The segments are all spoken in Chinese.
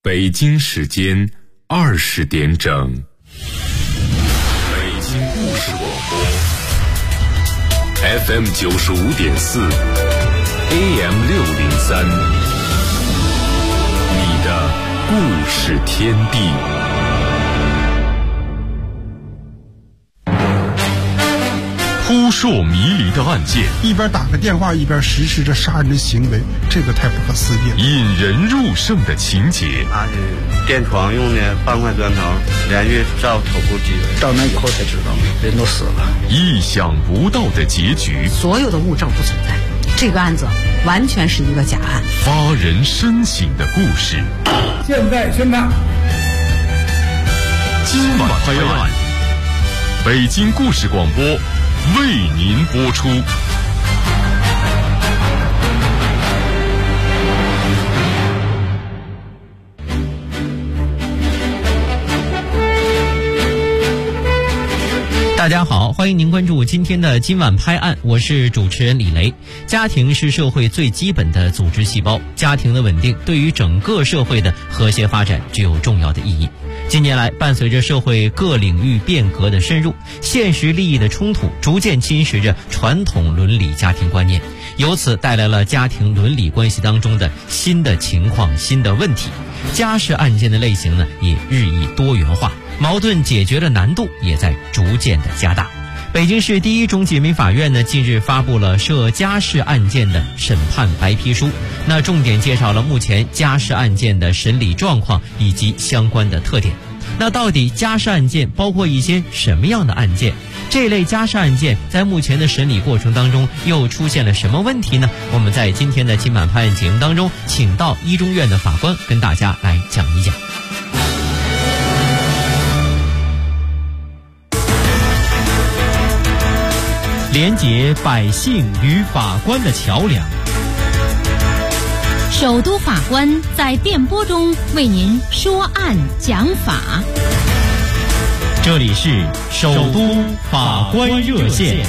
北京时间20点整，北京故事广播 FM 95.4 AM 603，你的故事天地。扑朔迷离的案件， 一边打个电话一边实施着杀人的行为，这个太不可思议了。 引人入胜的情节， 他是电床用的半块砖头连续照头部击了， 到那以后才知道人都死了。 意想不到的结局， 所有的物证不存在，这个案子完全是一个假案， 发人深省的故事。 现在宣判， 今晚拍案，北京故事广播为您播出。 大家好，欢迎您关注今天的今晚拍案，我是主持人李雷。家庭是社会最基本的组织细胞，家庭的稳定对于整个社会的和谐发展具有重要的意义。近年来，伴随着社会各领域变革的深入，现实利益的冲突逐渐侵蚀着传统伦理家庭观念，由此带来了家庭伦理关系当中的新的情况、新的问题。家事案件的类型呢，也日益多元化，矛盾解决的难度也在逐渐的加大。北京市第一中级人民法院呢，近日发布了涉家事案件的审判白皮书，那重点介绍了目前家事案件的审理状况以及相关的特点。那到底家事案件包括一些什么样的案件？这类家事案件在目前的审理过程当中又出现了什么问题呢？我们在今天的今晚拍案节目当中，请到一中院的法官跟大家来讲一讲。连结百姓与法官的桥梁， 首都法官在电波中为您说案讲法。 这里是首都法官热线。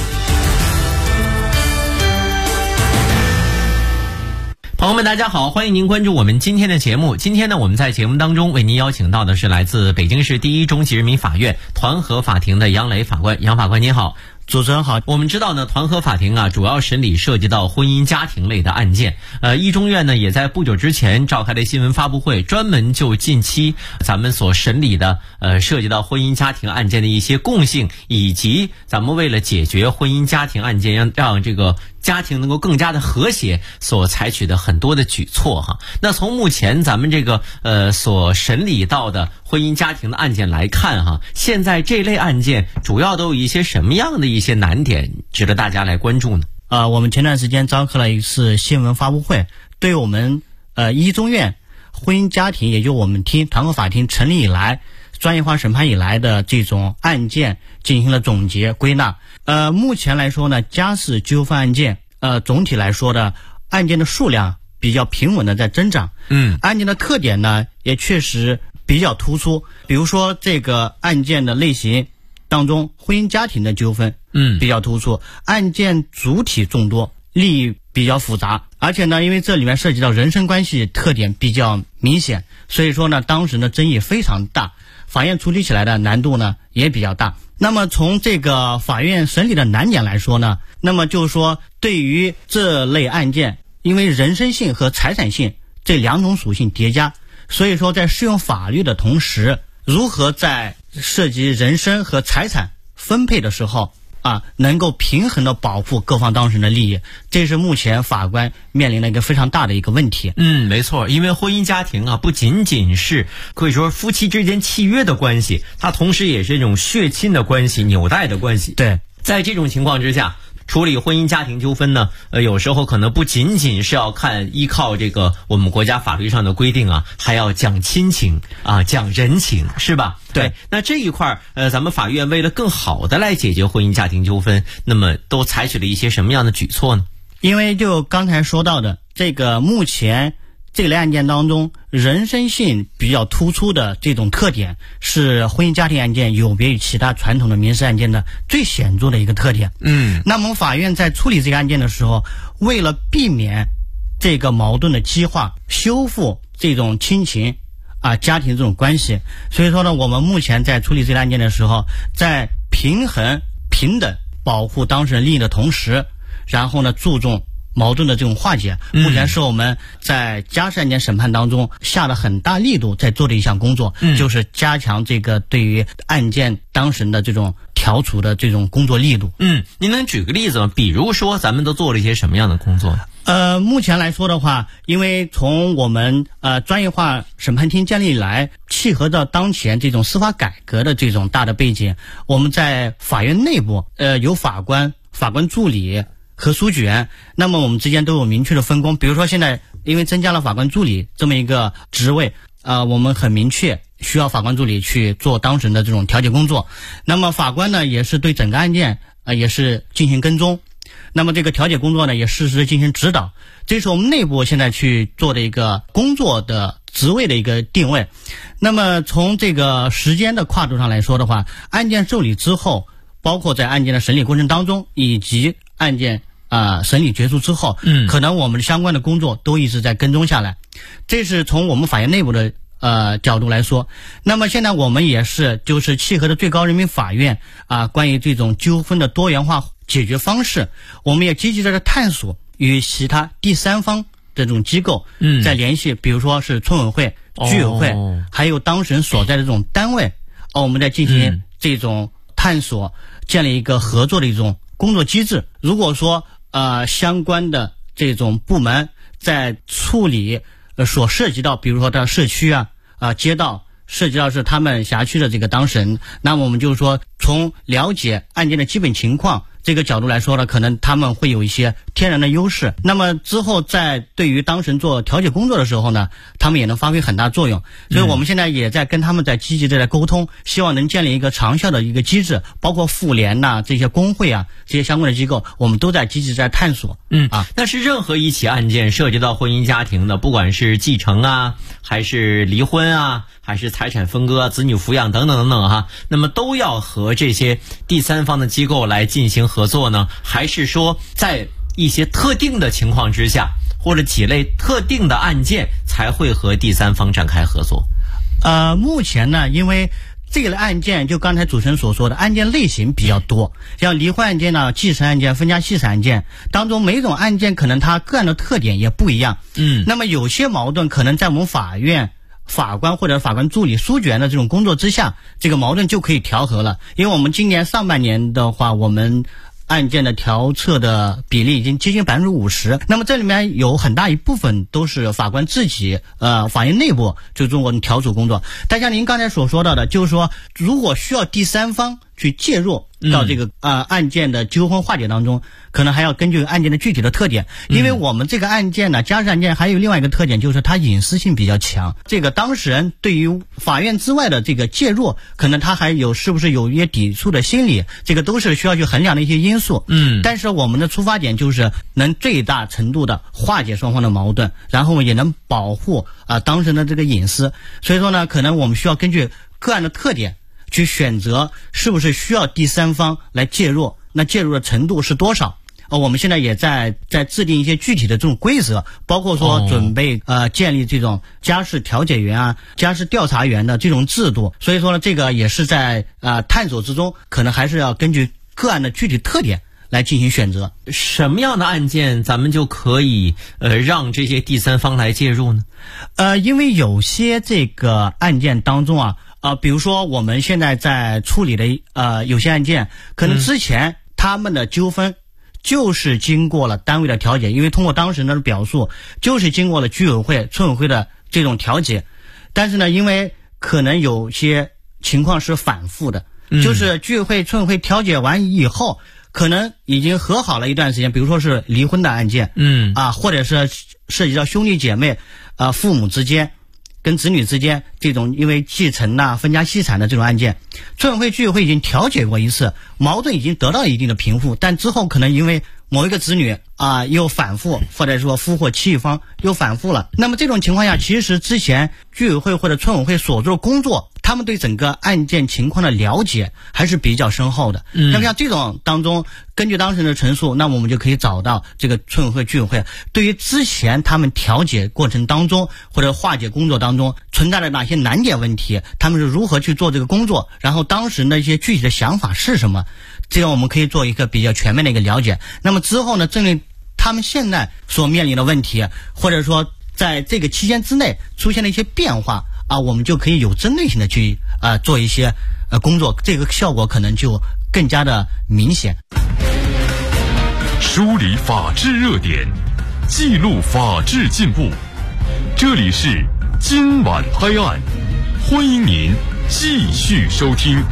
朋友们大家好，欢迎您关注我们今天的节目。今天呢，我们在节目当中为您邀请到的是来自北京市第一中级人民法院团河法庭的杨磊法官。杨法官您好。 主持人好。 我们知道呢，团河法庭啊，主要审理涉及到婚姻家庭类的案件。一中院呢，也在不久之前召开了新闻发布会，专门就近期咱们所审理的涉及到婚姻家庭案件的一些共性，以及咱们为了解决婚姻家庭案件，让这个家庭能够更加的和谐所采取的很多的举措哈。那从目前咱们这个所审理到的婚姻家庭的案件来看哈，现在这类案件主要都有一些什么样的一些难点值得大家来关注呢？ 我们前段时间召开了一次新闻发布会，对我们一中院婚姻家庭，也就我们团河法庭成立以来专业化审判以来的这种案件进行了总结归纳。目前来说呢，家事纠纷案件总体来说的案件的数量比较平稳的在增长。案件的特点呢也确实比较突出，比如说这个案件的类型当中，婚姻家庭的纠纷比较突出，案件主体众多，利益比较复杂，而且呢因为这里面涉及到人身关系特点比较明显，所以说呢当时呢争议非常大，法院处理起来的难度呢也比较大。那么从这个法院审理的难点来说呢，那么就是说对于这类案件，因为人身性和财产性这两种属性叠加，所以说在适用法律的同时，如何在涉及人身和财产分配的时候能够平衡的保护各方当事人的利益，这是目前法官面临了一个非常大的一个问题。 没错，因为婚姻家庭啊，不仅仅是可以说夫妻之间契约的关系，它同时也是一种血亲的关系、纽带的关系。 对， 在这种情况之下，处理婚姻家庭纠纷呢，有时候可能不仅仅是要依靠这个我们国家法律上的规定啊，还要讲亲情啊，讲人情，是吧？对。那这一块咱们法院为了更好的来解决婚姻家庭纠纷，那么都采取了一些什么样的举措呢？ 因为就刚才说到的这个，目前这类案件当中人身性比较突出的这种特点，是婚姻家庭案件有别于其他传统的民事案件的最显著的一个特点。那么法院在处理这个案件的时候，为了避免这个矛盾的激化，修复这种亲情家庭这种关系。所以说呢，我们目前在处理这类案件的时候，在平衡平等保护当事人利益的同时，然后呢注重矛盾的这种化解，目前是我们在家事案件审判当中下了很大力度在做的一项工作，就是加强这个对于案件当事人的这种调处的这种工作力度。 您能举个例子吗？比如说咱们都做了一些什么样的工作？ 目前来说的话，因为从我们专业化审判厅建立以来，契合到当前这种司法改革的这种大的背景，我们在法院内部有法官、法官助理和书记员，那么我们之间都有明确的分工。比如说现在因为增加了法官助理这么一个职位，我们很明确需要法官助理去做当事人的这种调解工作。那么法官呢也是对整个案件也是进行跟踪，那么这个调解工作呢也适时进行指导，这是我们内部现在去做的一个工作的职位的一个定位。那么从这个时间的跨度上来说的话，案件受理之后，包括在案件的审理过程当中，以及案件审理结束之后，可能我们相关的工作都一直在跟踪下来，这是从我们法院内部的角度来说。那么现在我们也是就是契合的最高人民法院关于这种纠纷的多元化解决方式，我们也积极的在探索与其他第三方这种机构在联系，比如说是村委会、居委会，还有当事人所在的这种单位，我们在进行这种探索，建立一个合作的一种工作机制。如果说相关的这种部门在处理所涉及到，比如说到社区街道，涉及到是他们辖区的这个当事人，那么我们就是说从了解案件的基本情况这个角度来说呢，可能他们会有一些天然的优势。那么之后在对于当事人做调解工作的时候呢，他们也能发挥很大作用。所以我们现在也在跟他们在积极的在沟通，希望能建立一个长效的一个机制，包括妇联这些工会这些相关的机构，我们都在积极在探索。 但是任何一起案件涉及到婚姻家庭的，不管是继承还是离婚还是财产分割、子女抚养等等等等那么都要和这些第三方的机构来进行合作呢？还是说在一些特定的情况之下，或者几类特定的案件才会和第三方展开合作？ 目前呢，因为这类案件就刚才主持人所说的案件类型比较多，像离婚案件继承案件、分家弃产案件当中，每种案件可能它个案的特点也不一样。那么有些矛盾可能在我们法院法官或者法官助理、书记员的这种工作之下，这个矛盾就可以调和了。因为我们今年上半年的话，我们案件的调测的比例已经接近50%，那么这里面有很大一部分都是法官自己法院内部就做过调处工作。但像您刚才所说到的，就是说如果需要第三方去介入到这个案件的纠纷化解当中，可能还要根据案件的具体的特点。因为我们这个案件呢，家事案件还有另外一个特点，就是它隐私性比较强，这个当事人对于法院之外的这个介入，可能他还有是不是有一些抵触的心理，这个都是需要去衡量的一些因素。但是我们的出发点就是能最大程度的化解双方的矛盾，然后也能保护当事人的这个隐私。所以说呢，可能我们需要根据个案的特点去选择是不是需要第三方来介入，那介入的程度是多少。我们现在也在制定一些具体的这种规则，包括说准备建立这种家事调解员家事调查员的这种制度。所以说呢，这个也是在探索之中，可能还是要根据个案的具体特点来进行选择。 什么样的案件咱们就可以让这些第三方来介入呢？ 因为有些这个案件当中比如说我们现在在处理的有些案件，可能之前他们的纠纷就是经过了单位的调解，因为通过当事人的表述，就是经过了居委会、村委会的这种调解。但是呢，因为可能有些情况是反复的，就是居委会、村委会调解完以后，可能已经和好了一段时间，比如说是离婚的案件，或者是涉及到兄弟姐妹、父母之间跟子女之间这种因为继承分家弃产的这种案件，村委会、居委会已经调解过一次，矛盾已经得到一定的平复，但之后可能因为某一个子女又反复，或者说夫或妻一方又反复了，那么这种情况下，其实之前居委会或者村委会所做的工作，它他们对整个案件情况的了解还是比较深厚的。那么像这种当中，根据当事人的陈述，那么我们就可以找到这个村委会、居委会对于之前他们调解过程当中或者化解工作当中存在的哪些难点问题，他们是如何去做这个工作，然后当时的一些具体的想法是什么，这样我们可以做一个比较全面的一个了解。那么之后呢，针对他们现在所面临的问题，或者说在这个期间之内出现了一些变化我们就可以有针对性的去做一些工作，这个效果可能就更加的明显。 梳理法治热点，记录法治进步，这里是今晚拍案，欢迎您继续收听。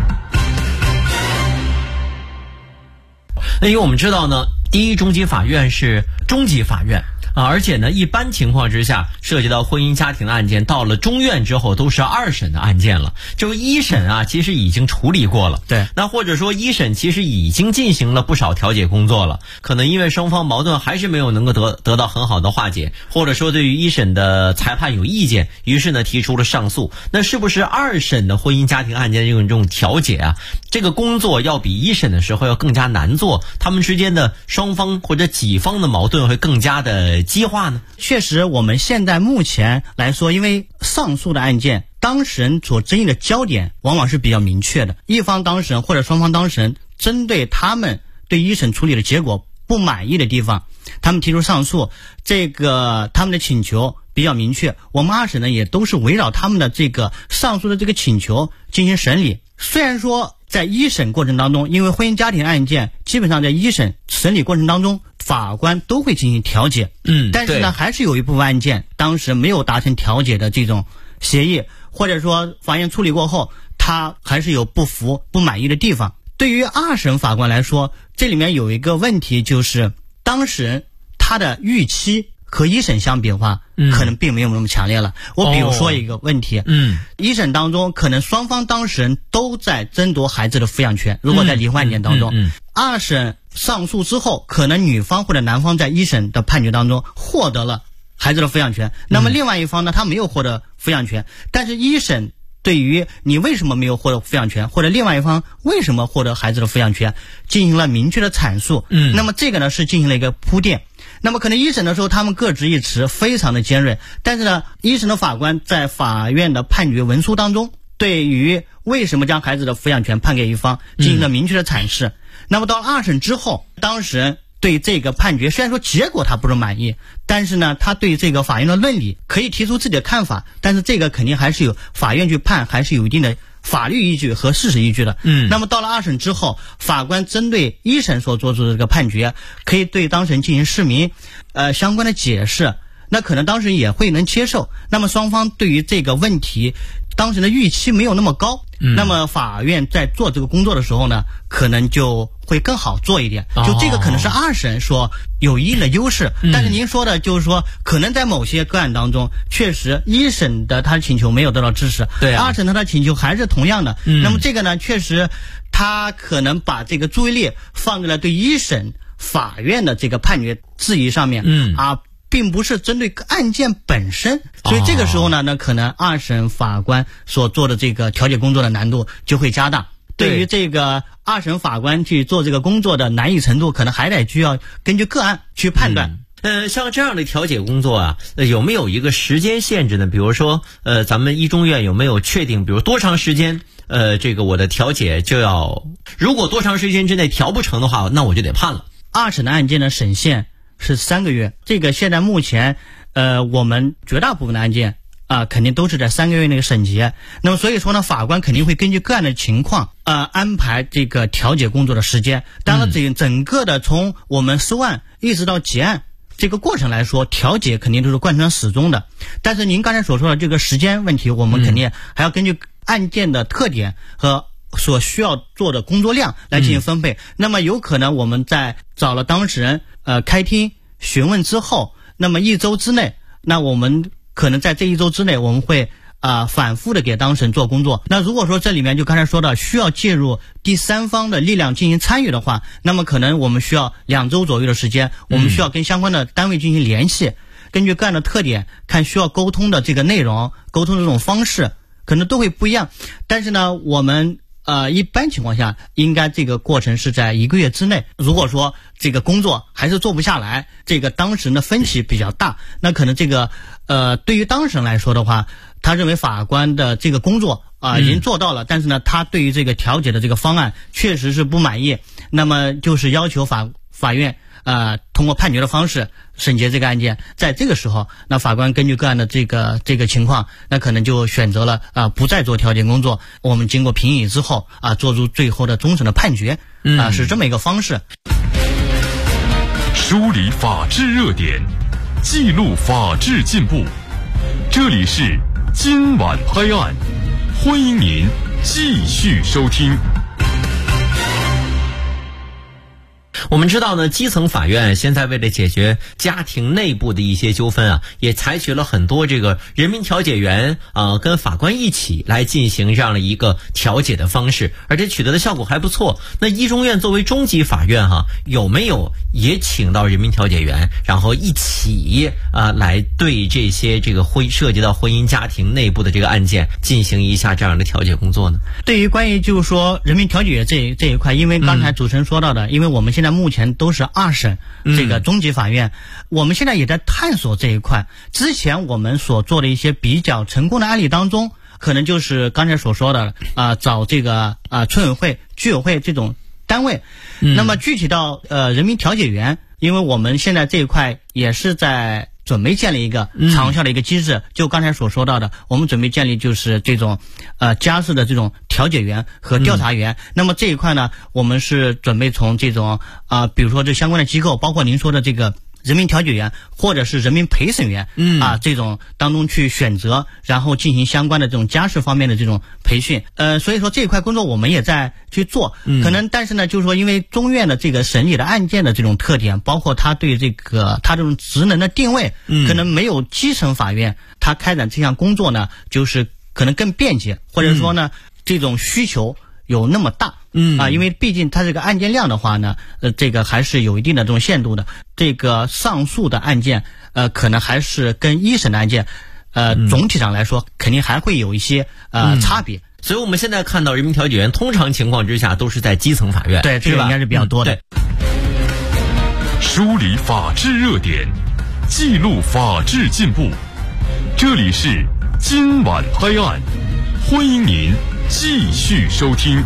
因为我们知道呢，第一中级法院是中级法院而且呢，一般情况之下，涉及到婚姻家庭的案件，到了中院之后都是2审的案件了。就1审其实已经处理过了。 对， 那或者说1审其实已经进行了不少调解工作了，可能因为双方矛盾还是没有能够得到很好的化解，或者说对于1审的裁判有意见，于是呢提出了上诉。那是不是2审的婚姻家庭案件这种调解这个工作要比1审的时候要更加难做？他们之间的双方或者己方的矛盾会更加的激化呢？ 确实，我们现在目前来说，因为上诉的案件，当事人所争议的焦点往往是比较明确的。一方当事人或者双方当事人针对他们对1审处理的结果不满意的地方，他们提出上诉，这个他们的请求比较明确。我们2审呢也都是围绕他们的这个上诉的这个请求进行审理。虽然说在1审过程当中，因为婚姻家庭案件基本上在1审审理过程当中，法官都会进行调解，但是呢，还是有一部分案件当时没有达成调解的这种协议，或者说法院处理过后，他还是有不服、不满意的地方。对于2审法官来说，这里面有一个问题，就是当事人他的预期和1审相比的话，可能并没有那么强烈了。我比如说一个问题，1审当中可能双方当事人都在争夺孩子的抚养权，如果在离婚案件当中，2审上诉之后，可能女方或者男方在1审的判决当中获得了孩子的抚养权，那么另外一方呢，他没有获得抚养权，但是1审对于你为什么没有获得抚养权，或者另外一方为什么获得孩子的抚养权进行了明确的阐述，那么这个呢是进行了一个铺垫。那么可能1审的时候他们各执一词，非常的尖锐，但是呢1审的法官在法院的判决文书当中，对于为什么将孩子的抚养权判给一方进行了明确的阐释。那么到了2审之后，当事人对这个判决虽然说结果他不是满意，但是呢他对这个法院的论理可以提出自己的看法，但是这个肯定还是有法院去判，还是有一定的法律依据和事实依据的。那么到了2审之后，法官针对1审所做出的这个判决，可以对当事人进行释明相关的解释，那可能当事人也会能接受。那么双方对于这个问题当事人的预期没有那么高，那么法院在做这个工作的时候呢，可能就会更好做一点。就这个可能是2审说有一定的优势，但是您说的就是说，可能在某些个案当中，确实1审的他的请求没有得到支持， 对 2审他的请求还是同样的。那么这个呢，确实他可能把这个注意力放在了对1审法院的这个判决质疑上面，并不是针对案件本身，所以这个时候呢，可能2审法官所做的这个调解工作的难度就会加大。对于这个2审法官去做这个工作的难易程度，可能还得需要根据个案去判断。 像这样的调解工作有没有一个时间限制呢？比如说，咱们1中院有没有确定，比如多长时间，这个我的调解就要，如果多长时间之内调不成的话，那我就得判了。 2审的案件的审限是3个月，这个现在目前，我们绝大部分的案件肯定都是在3个月内审结。那么所以说呢，法官肯定会根据个案的情况，安排这个调解工作的时间。当然，整个的从我们收案一直到结案这个过程来说，调解肯定都是贯穿始终的。但是您刚才所说的这个时间问题，我们肯定还要根据案件的特点和所需要做的工作量来进行分配。那么有可能我们在找了当事人开庭询问之后，那么1周之内，那我们可能在这1周之内，我们会反复的给当事人做工作。那如果说这里面就刚才说的需要介入第三方的力量进行参与的话，那么可能我们需要2周左右的时间，我们需要跟相关的单位进行联系，根据个案的特点，看需要沟通的这个内容，沟通的这种方式， 可能都会不一样。但是呢，我们一般情况下，应该这个过程是在1个月之内。如果说这个工作还是做不下来，这个当事人的分歧比较大，那可能这个对于当事人来说的话，他认为法官的这个工作已经做到了，但是呢，他对于这个调解的这个方案确实是不满意，那么就是要求法院通过判决的方式审结这个案件。在这个时候，那法官根据个案的这个情况，那可能就选择了不再做调解工作。我们经过评议之后做出最后的终审的判决是这么一个方式。 梳理法治热点，记录法治进步。这里是今晚拍案，欢迎您继续收听。 我们知道呢，基层法院现在为了解决家庭内部的一些纠纷也采取了很多这个人民调解员跟法官一起来进行这样的一个调解的方式，而且取得的效果还不错。那一中院作为中级法院有没有也请到人民调解员，然后一起来对这些这个涉及到婚姻家庭内部的这个案件进行一下这样的调解工作呢？ 对于关于就是说人民调解员这一块，因为刚才主持人说到的，因为我们现在目前都是2审这个中级法院，我们现在也在探索这一块。之前我们所做的一些比较成功的案例当中，可能就是刚才所说的找这个村委会、居委会这种单位。那么具体到人民调解员，因为我们现在这一块也是在准备建立一个长效的一个机制，就刚才所说到的，我们准备建立就是这种家事的这种调解员和调查员。那么这一块呢，我们是准备从这种比如说这相关的机构，包括您说的这个人民调解员或者是人民陪审员这种当中去选择，然后进行相关的这种家事方面的这种培训。所以说这一块工作我们也在去做。可能但是呢，就是说因为中院的这个审理的案件的这种特点，包括他对他这种职能的定位，可能没有基层法院他开展这项工作呢，就是可能更便捷，或者说呢这种需求有那么大。因为毕竟它这个案件量的话呢，这个还是有一定的这种限度的。这个上诉的案件，可能还是跟1审的案件，总体上来说肯定还会有一些差别。 所以我们现在看到人民调解员通常情况之下都是在基层法院， 对，这个应该是比较多的。 梳理法治热点，记录法治进步。这里是今晚拍案，欢迎您继续收听。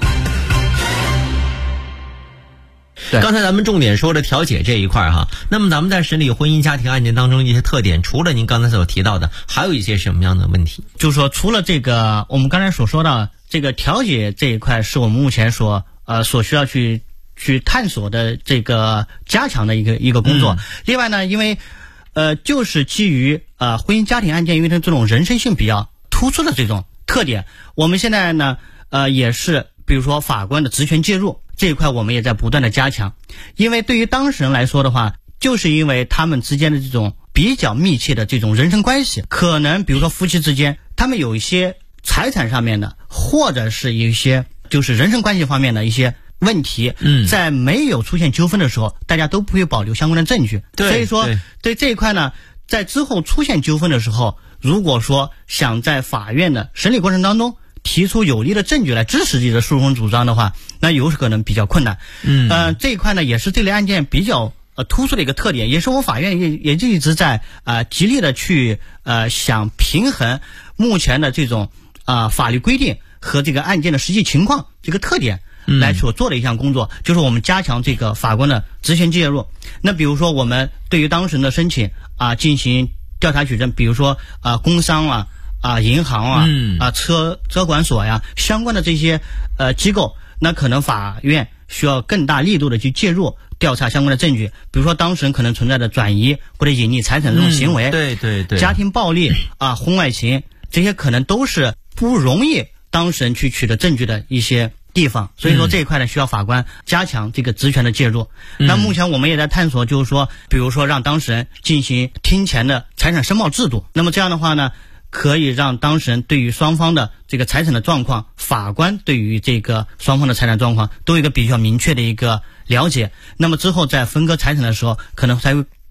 刚才咱们重点说了调解这一块那么咱们在审理婚姻家庭案件当中一些特点，除了您刚才所提到的，还有一些什么样的问题？ 就是说除了这个我们刚才所说到这个调解这一块，是我们目前所需要去探索的这个加强的一个工作。另外呢，因为就是基于婚姻家庭案件，因为它这种人身性比较突出的这种特点，我们现在呢也是比如说法官的职权介入这一块，我们也在不断的加强。因为对于当事人来说的话，就是因为他们之间的这种比较密切的这种人身关系，可能比如说夫妻之间，他们有一些财产上面的，或者是有一些就是人身关系方面的一些问题，在没有出现纠纷的时候，大家都不会保留相关的证据。所以说对这一块呢，在之后出现纠纷的时候，如果说想在法院的审理过程当中提出有力的证据来支持自己的诉讼主张的话，那有可能比较困难。这一块呢，也是这类案件比较突出的一个特点，也是我法院也一直在极力的去想平衡目前的这种法律规定和这个案件的实际情况这个特点来所做的一项工作，就是我们加强这个法官的职权介入。那比如说我们对于当事人的申请进行调查取证，比如说工商银行车管所相关的这些机构，那可能法院需要更大力度的去介入调查相关的证据，比如说当事人可能存在的转移或者隐匿财产的这种行为， 对， 家庭暴力婚外情，这些可能都是不容易当事人去取得证据的一些地方。所以说这一块呢，需要法官加强这个职权的介入。那目前我们也在探索，就是说比如说让当事人进行厅前的财产申报制度，那么这样的话呢，可以让当事人对于双方的这个财产的状况，法官对于这个双方的财产状况都有一个比较明确的一个了解。那么之后在分割财产的时候，可能才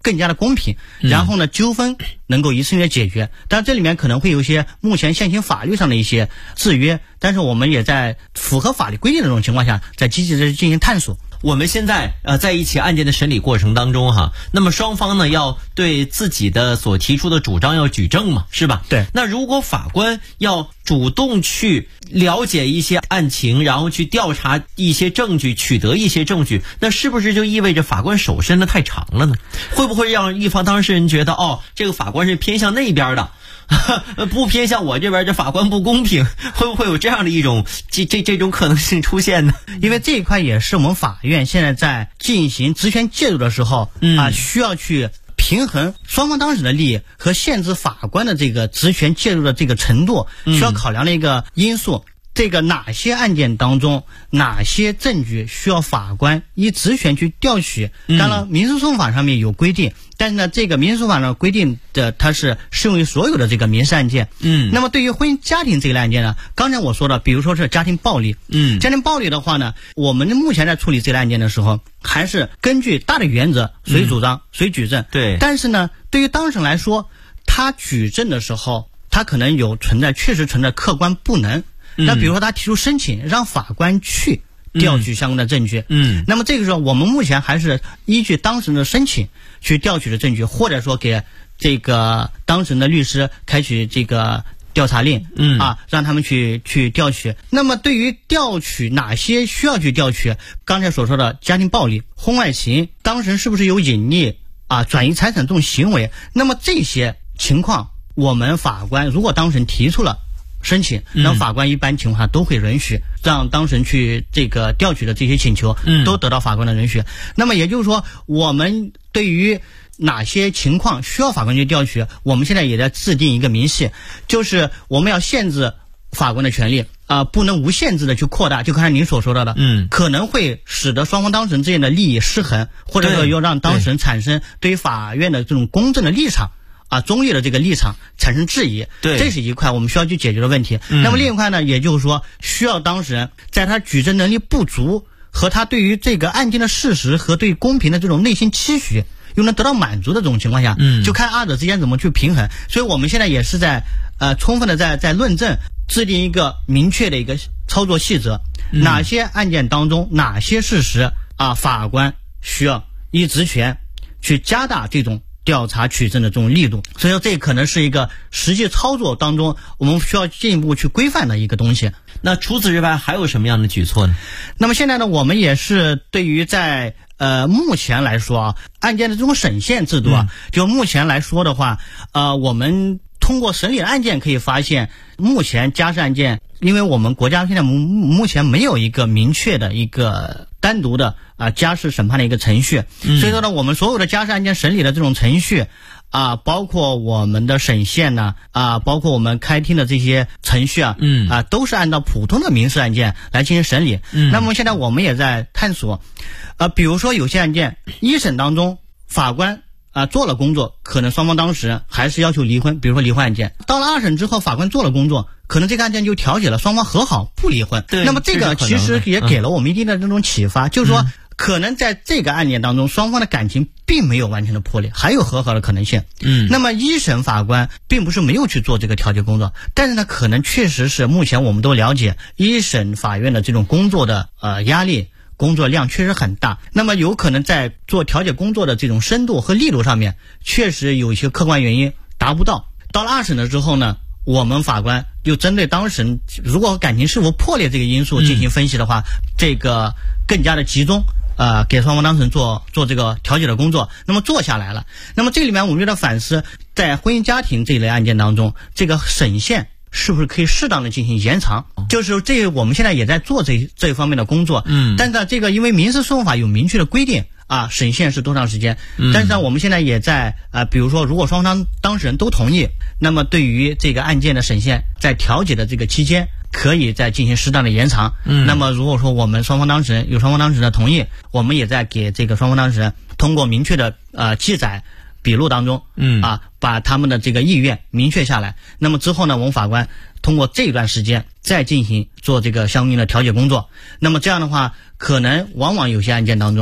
更加的公平，然后呢纠纷能够一次性的解决。当然这里面可能会有一些目前现行法律上的一些制约，但是我们也在符合法律规定的这种情况下，在积极的进行探索。 我们现在在一起案件的审理过程当中哈，那么双方呢要对自己的所提出的主张要举证嘛，是吧？ 对。 那如果法官要主动去了解一些案情，然后去调查一些证据，取得一些证据，那是不是就意味着法官手伸的太长了呢？会不会让一方当事人觉得这个法官是偏向那边的，不偏向我这边，这法官不公平？会不会有这样的一种这种可能性出现呢？ 因为这一块也是我们法院现在在进行职权介入的时候需要去平衡双方当事人的利益和限制法官的这个职权介入的这个程度，需要考量的一个因素。这个哪些案件当中哪些证据需要法官依职权去调取，当然民事诉讼法上面有规定，但是呢这个民事诉讼法上规定的它是适用于所有的这个民事案件。那么对于婚姻家庭这类案件呢，刚才我说的比如说是家庭暴力，家庭暴力的话呢，我们目前在处理这类案件的时候还是根据大的原则，谁主张谁举证。 对。 但是呢对于当事人来说，他举证的时候他可能确实存在客观不能。那比如说他提出申请让法官去调取相关的证据，那么这个时候我们目前还是依据当事人的申请去调取的证据，或者说给这个当事人的律师开取这个调查令，让他们去调取。那么对于调取哪些需要去调取，刚才所说的家庭暴力、婚外情，当事人是不是有隐匿转移财产这种行为，那么这些情况我们法官如果当事人提出了申请，那法官一般情况下都会允许让当事人去这个调取的这些请求都得到法官的允许。那么也就是说，我们对于哪些情况需要法官去调取，我们现在也在制定一个明细，就是我们要限制法官的权利不能无限制的去扩大，就刚才您所说到的，可能会使得双方当事人之间的利益失衡，或者说要让当事人产生对于法院的这种公正的立场中立的这个立场产生质疑， 对， 这是一块我们需要去解决的问题。那么另一块呢，也就是说需要当事人在他举证能力不足和他对于这个案件的事实和对公平的这种内心期许又能得到满足的这种情况下，就看二者之间怎么去平衡。所以我们现在也是在充分的在论证，制定一个明确的一个操作细则，哪些案件当中哪些事实法官需要依职权去加大这种调查取证的这种力度。所以说这可能是一个实际操作当中我们需要进一步去规范的一个东西。 那除此之外还有什么样的举措呢？ 那么现在呢，我们也是对于在目前来说案件的这种审限制度就目前来说的话我们通过审理的案件可以发现，目前家事案件，因为我们国家现在目前没有一个明确的一个单独的家事审判的一个程序，所以说呢，我们所有的家事案件审理的这种程序包括我们的审限呢包括我们开庭的这些程序都是按照普通的民事案件来进行审理。那么现在我们也在探索比如说有些案件一审当中法官做了工作，可能双方当事人还是要求离婚，比如说离婚案件，到了二审之后法官做了工作，可能这个案件就调解了，双方和好不离婚。那么这个其实也给了我们一定的这种启发，就是说可能在这个案件当中双方的感情并没有完全的破裂，还有和好的可能性。那么一审法官并不是没有去做这个调解工作，但是呢可能确实是目前我们都了解一审法院的这种工作的压力工作量确实很大，那么有可能在做调解工作的这种深度和力度上面确实有一些客观原因达不到。到了二审的之后呢，我们法官又针对当事人如果感情是否破裂这个因素进行分析的话，这个更加的集中给双方当事人做这个调解的工作，那么做下来了。那么这里面我们就在反思，在婚姻家庭这一类案件当中，这个审限是不是可以适当的进行延长，就是这个我们现在也在做这一方面的工作。但是这个因为民事诉讼法有明确的规定审限是多长时间，但是呢我们现在也在比如说如果双方当事人都同意，那么对于这个案件的审限在调解的这个期间可以再进行适当的延长。那么如果说我们双方当事人的同意，我们也在给这个双方当事人通过明确的记载笔录当中把他们的这个意愿明确下来。那么之后呢，我们法官通过这段时间再进行做这个相应的调解工作。那么这样的话，可能往往有些案件当中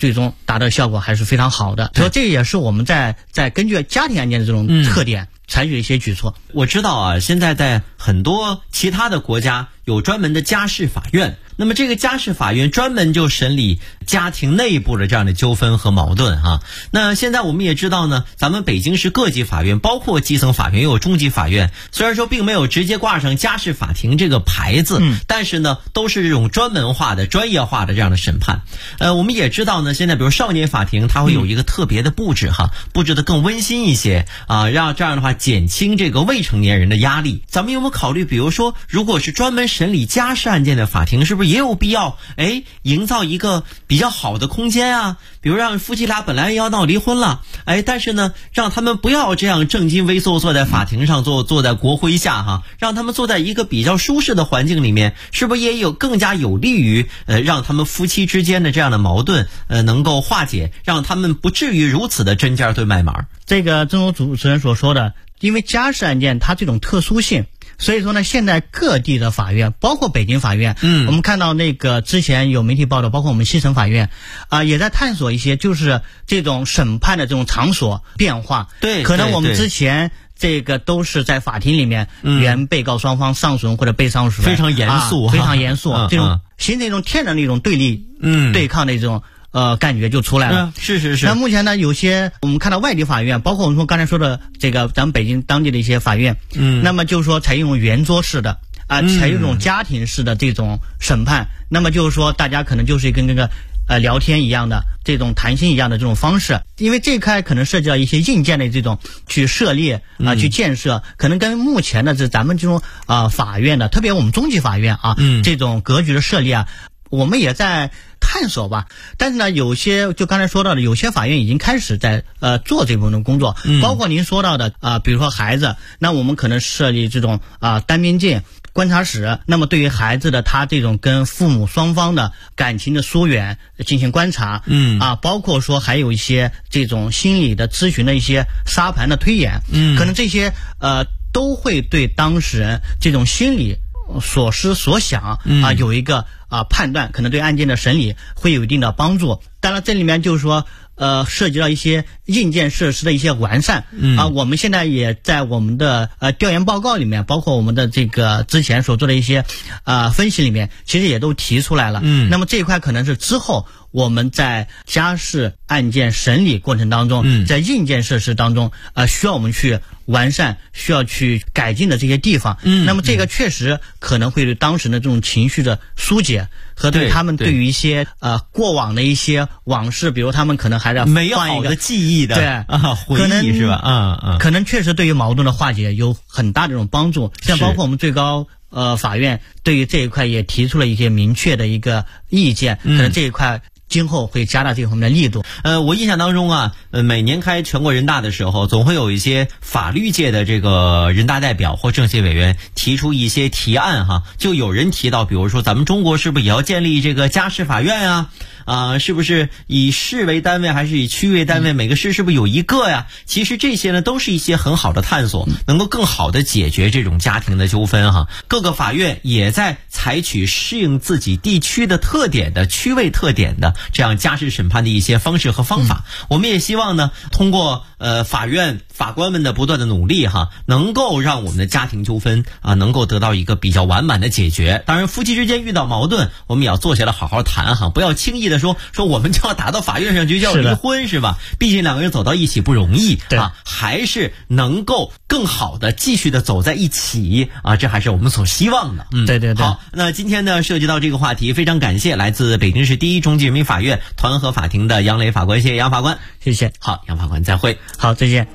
最终达到效果还是非常好的。所以这也是我们在根据家庭案件的这种特点，采取一些举措。 我知道啊，现在在很多其他的国家有专门的家事法院，那么这个家事法院专门就审理家庭内部的这样的纠纷和矛盾啊。那现在我们也知道呢，咱们北京市各级法院，包括基层法院也有中级法院，虽然说并没有直接挂上家事法庭这个牌子，但是呢都是这种专门化的专业化的这样的审判。我们也知道呢，现在比如少年法庭它会有一个特别的布置布置的更温馨一些啊，让这样的话减轻这个未成年人的压力。咱们有没有考虑，比如说如果是专门审理家事案件的法庭，是不是也有必要营造一个比较好的空间啊？比如让夫妻俩本来要闹离婚了，但是呢让他们不要这样正襟危坐坐在法庭上，坐在国徽下让他们坐在一个比较舒适的环境里面，是不是也有更加有利于让他们夫妻之间的这样的矛盾能够化解，让他们不至于如此的针尖对麦芒。 这个正如主持人所说的，因为家事案件它这种特殊性，所以说呢，现在各地的法院，包括北京法院，我们看到那个之前有媒体报道，包括我们西城法院也在探索一些就是这种审判的这种场所变化。 对， 可能我们之前这个都是在法庭里面，原被告双方上诉或者被上诉， 非常严肃， 非常严肃，这种形成一种天然的一种对立，对抗的一种感觉就出来了。 是。 那目前呢，有些我们看到外地法院，包括我们说刚才说的这个咱们北京当地的一些法院，那么就是说采用圆桌式的采用一种家庭式的这种审判，那么就是说大家可能就是跟这个聊天一样的这种谈心一样的这种方式，因为这一块可能涉及到一些硬件的这种去设立去建设，可能跟目前的咱们这种法院的，特别我们中级法院这种格局的设立我们也在探索吧。但是呢，有些就刚才说到的，有些法院已经开始在做这部分工作，包括您说到的比如说孩子，那我们可能设立这种单边镜观察室，那么对于孩子的他这种跟父母双方的感情的疏远进行观察，包括说还有一些这种心理的咨询的一些沙盘的推演，可能这些都会对当事人这种心理所思所想有一个判断，可能对案件的审理会有一定的帮助。当然这里面就是说涉及到一些硬件设施的一些完善我们现在也在我们的调研报告里面，包括我们的这个之前所做的一些分析里面，其实也都提出来了。那么这一块可能是之后我们在家事案件审理过程当中，在硬件设施当中需要我们去完善，需要去改进的这些地方。那么这个确实可能会对当事人的这种情绪的疏解和对他们对于一些过往的一些往事，比如他们可能还在美好的记忆的回忆是吧？ 可能确实对于矛盾的化解有很大的这种帮助。像包括我们最高法院对于这一块也提出了一些明确的一个意见，可能这一块今后会加大这方面的力度。 我印象当中每年开全国人大的时候，总会有一些法律界的这个人大代表或政协委员提出一些提案就有人提到，比如说咱们中国是不是也要建立这个家事法院是不是以市为单位还是以区为单位，每个市是不是有一个呀？其实这些呢都是一些很好的探索，能够更好的解决这种家庭的纠纷各个法院也在采取适应自己地区的特点的区位特点的这样家事审判的一些方式和方法。我们也希望呢，通过法院法官们的不断的努力能够让我们的家庭纠纷能够得到一个比较完满的解决。当然夫妻之间遇到矛盾，我们也要坐下来好好谈不要轻易的说我们就要打到法院上去就要离婚是吧？毕竟两个人走到一起不容易还是能够更好的继续的走在一起这还是我们所希望的。 对。 好，那今天呢涉及到这个话题，非常感谢来自北京市第一中级人民法院团河法庭的杨磊法官，谢谢杨法官。 谢谢。 好，杨法官再会。 好，再见。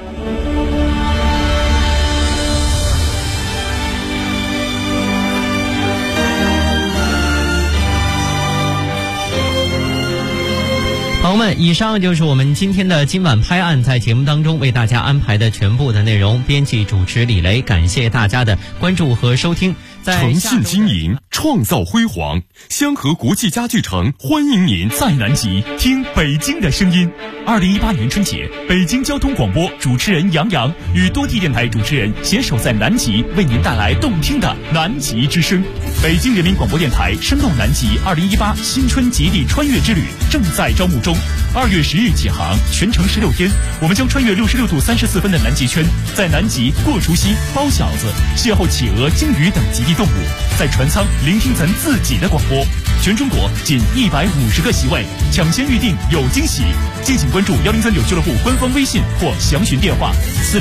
朋友们，以上就是我们今天的今晚拍案在节目当中为大家安排的全部的内容。编辑主持李雷，感谢大家的关注和收听。 诚信经营。 创造辉煌。香河国际家具城欢迎您在南极听北京的声音。2018年春节，北京交通广播主持人杨洋与多地电台主持人携手在南极，为您带来动听的南极之声。北京人民广播电台声动南极2018新春极地穿越之旅正在招募中，2月10日起航，全程16天，我们将穿越66度34分的南极圈，在南极过除夕、包饺子，邂逅企鹅、鲸鱼等极地动物，在船舱聆听咱自己的广播。全中国仅150个席位，抢先预定有惊喜。敬请关注1039俱乐部官方微信或详询电话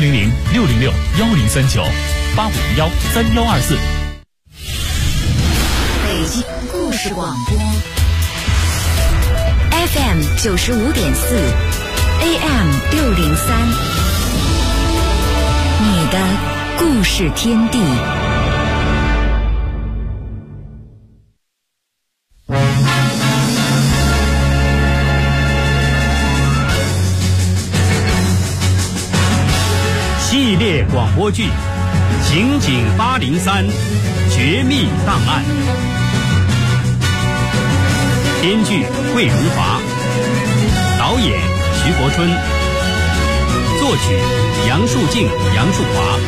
400-606-1039-8501-3124。 北京故事广播 FM 95.4 AM 603，你的故事天地。 系列广播剧《刑警803绝密档案》，编剧桂荣华，导演徐国春，作曲杨树静、杨树华。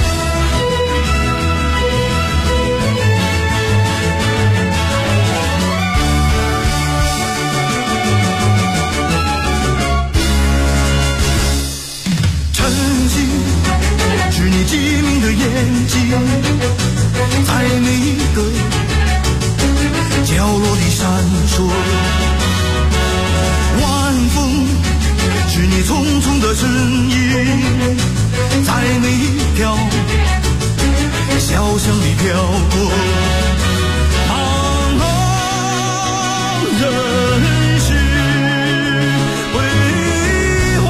是你机灵的眼睛，在每一个角落里闪烁。晚风是你匆匆的身影，在每一条小巷里飘过。茫茫人世辉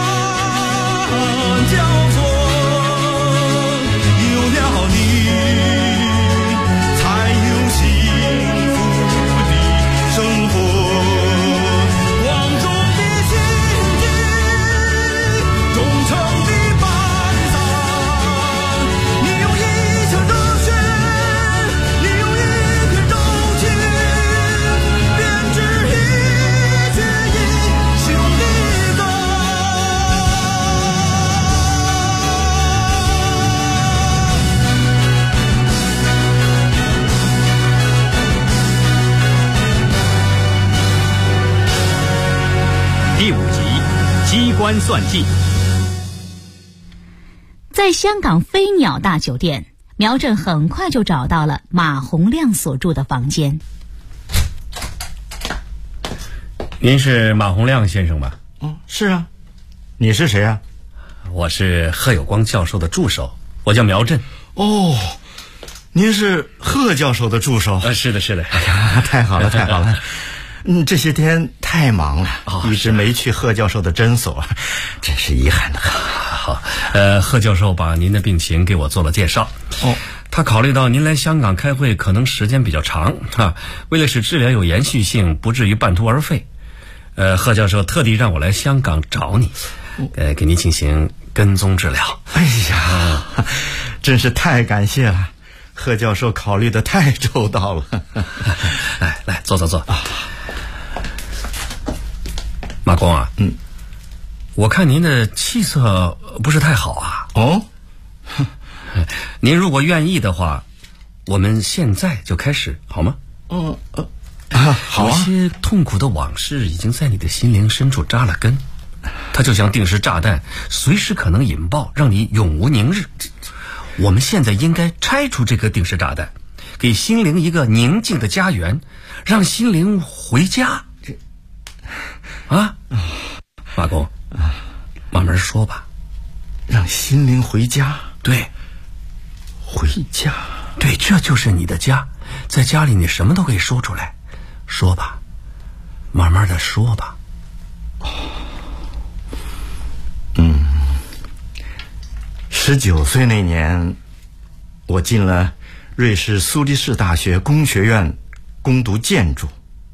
煌交错， 第5集机关算尽。 在香港飞鸟大酒店，苗振很快就找到了马洪亮所住的房间。 您是马洪亮先生吧？ 是啊。你是谁啊？ 我是贺有光教授的助手，我叫苗振。 哦，您是贺教授的助手？ 是的，是的。 哎呀，太好了，太好了。这些天太忙了，一直没去贺教授的诊所，真是遗憾的很。 好，贺教授把您的病情给我做了介绍。他考虑到您来香港开会可能时间比较长为了使治疗有延续性，不至于半途而废，贺教授特地让我来香港找你，给您进行跟踪治疗。 哎呀，真是太感谢了，贺教授考虑的太周到了。 来坐。马公啊，我看您的气色不是太好啊。您如果愿意的话，我们现在就开始好吗？ 好啊。 有些痛苦的往事已经在你的心灵深处扎了根，它就像定时炸弹，随时可能引爆，让你永无宁日。我们现在应该拆除这颗定时炸弹，给心灵一个宁静的家园，让心灵回家。马公，慢慢说吧。 让心灵回家。 对， 回家。 对，这就是你的家。在家里你什么都可以说出来，说吧，慢慢的说吧。 19岁那年，我进了瑞士苏黎世大学工学院攻读建筑。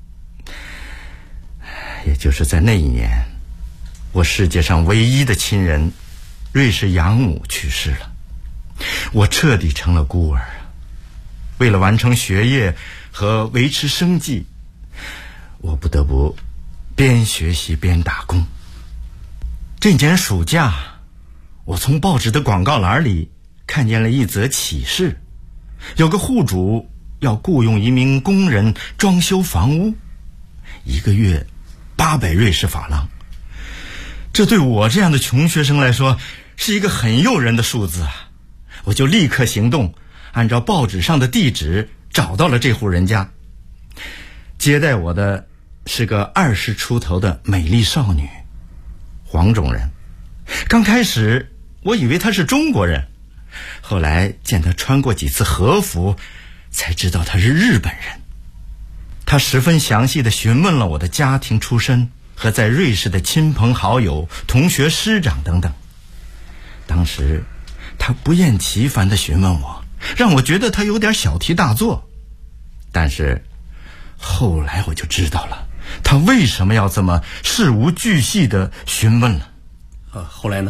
也就是在那一年，我世界上唯一的亲人瑞士养母去世了，我彻底成了孤儿。为了完成学业和维持生计，我不得不边学习边打工。这年暑假，我从报纸的广告栏里看见了一则启事，有个户主要雇佣一名工人装修房屋，1个月800瑞士法郎。这对我这样的穷学生来说是一个很诱人的数字啊！我就立刻行动，按照报纸上的地址找到了这户人家。接待我的是个20出头的美丽少女，黄种人。刚开始我以为她是中国人，后来见她穿过几次和服，才知道她是日本人。她十分详细地询问了我的家庭出身和在瑞士的亲朋好友、同学师长等等。当时她不厌其烦地询问我，让我觉得她有点小题大做。但是后来我就知道了她为什么要这么事无巨细地询问了。 后来呢？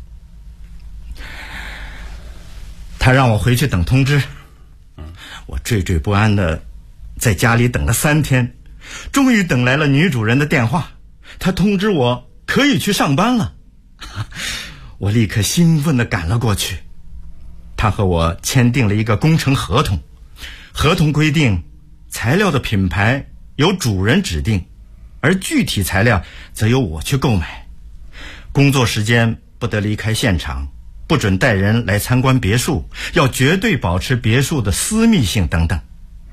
她让我回去等通知。我惴惴不安地在家里等了3天，终于等来了女主人的电话。她通知我可以去上班了。我立刻兴奋地赶了过去。她和我签订了一个工程合同，合同规定材料的品牌由主人指定，而具体材料则由我去购买。工作时间不得离开现场，不准带人来参观别墅，要绝对保持别墅的私密性等等。